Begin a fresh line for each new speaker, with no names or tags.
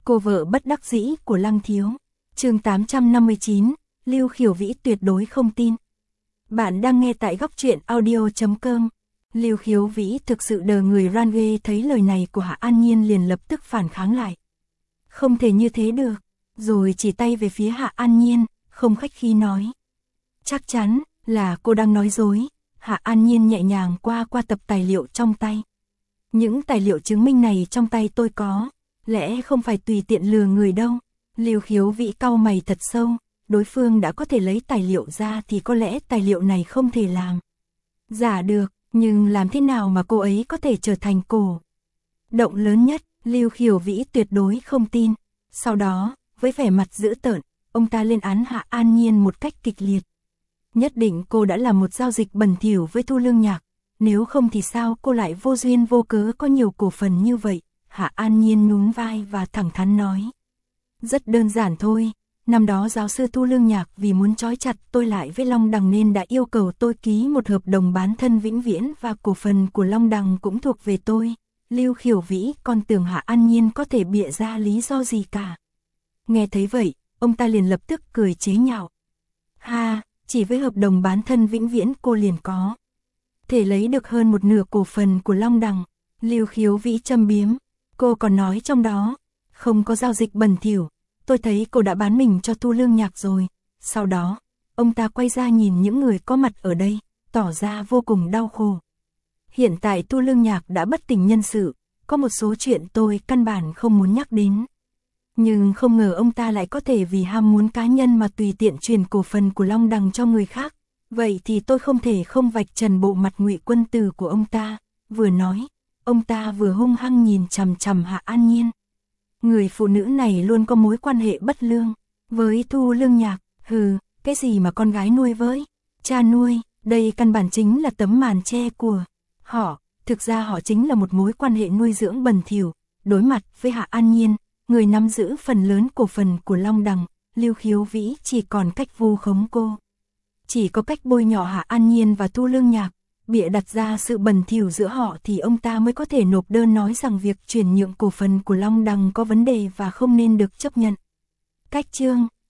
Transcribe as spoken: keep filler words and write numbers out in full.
Cô vợ bất đắc dĩ của Lăng Thiếu. Chương tám trăm năm mươi chín, Lưu Khiểu Vĩ tuyệt đối không tin. Bạn đang nghe tại góc truyện audio chấm com. Lưu Khiếu Vĩ thực sự đờ người ran ghê, thấy lời này của Hạ An Nhiên liền lập tức phản kháng lại. Không thể như thế được, rồi chỉ tay về phía Hạ An Nhiên, không khách khí nói. Chắc chắn là cô đang nói dối. Hạ An Nhiên nhẹ nhàng qua qua tập tài liệu trong tay. Những tài liệu chứng minh này trong tay tôi có, lẽ không phải tùy tiện lừa người đâu. Lưu Khiếu Vĩ cau mày thật sâu, đối phương đã có thể lấy tài liệu ra thì có lẽ tài liệu này không thể làm giả được, nhưng làm thế nào mà cô ấy có thể trở thành cổ động lớn nhất? Lưu Khiếu Vĩ tuyệt đối không tin. Sau đó, với vẻ mặt dữ tợn, ông ta lên án Hạ An Nhiên một cách kịch liệt. Nhất định cô đã làm một giao dịch bẩn thỉu với Thu Lương Nhạc, nếu không thì sao cô lại vô duyên vô cớ có nhiều cổ phần như vậy? Hạ An Nhiên nhún vai và thẳng thắn nói. Rất đơn giản thôi, năm đó giáo sư Thu Lương Nhạc vì muốn trói chặt tôi lại với Long Đằng nên đã yêu cầu tôi ký một hợp đồng bán thân vĩnh viễn và cổ phần của Long Đằng cũng thuộc về tôi. Lưu Khiểu Vĩ còn tưởng Hạ An Nhiên có thể bịa ra lý do gì cả. Nghe thấy vậy, ông ta liền lập tức cười chế nhạo. Ha, chỉ với hợp đồng bán thân vĩnh viễn cô liền có thể lấy được hơn một nửa cổ phần của Long Đằng. Lưu Khiếu Vĩ châm biếm. Cô còn nói trong đó không có giao dịch bẩn thỉu. Tôi thấy cô đã bán mình cho Thu Lương Nhạc rồi. Sau đó, ông ta quay ra nhìn những người có mặt ở đây, tỏ ra vô cùng đau khổ. Hiện tại Thu Lương Nhạc đã bất tỉnh nhân sự, có một số chuyện tôi căn bản không muốn nhắc đến. Nhưng không ngờ ông ta lại có thể vì ham muốn cá nhân mà tùy tiện truyền cổ phần của Long Đằng cho người khác. Vậy thì tôi không thể không vạch trần bộ mặt ngụy quân tử của ông ta. Vừa nói, ông ta vừa hung hăng nhìn chằm chằm Hạ An Nhiên. Người phụ nữ này luôn có mối quan hệ bất lương với Thu Lương Nhạc. Hừ, cái gì mà con gái nuôi với cha nuôi, đây căn bản chính là tấm màn che của họ. Thực ra họ chính là một mối quan hệ nuôi dưỡng bẩn thỉu. Đối mặt với Hạ An Nhiên, người nắm giữ phần lớn cổ phần của Long Đằng, Lưu Khiếu Vĩ chỉ còn cách vu khống cô. Chỉ có cách bôi nhọ Hạ An Nhiên và Thu Lương Nhạc, bịa đặt ra sự bẩn thỉu giữa họ thì ông ta mới có thể nộp đơn nói rằng việc chuyển nhượng cổ phần của Long Đằng có vấn đề và không nên được chấp nhận. Cách chương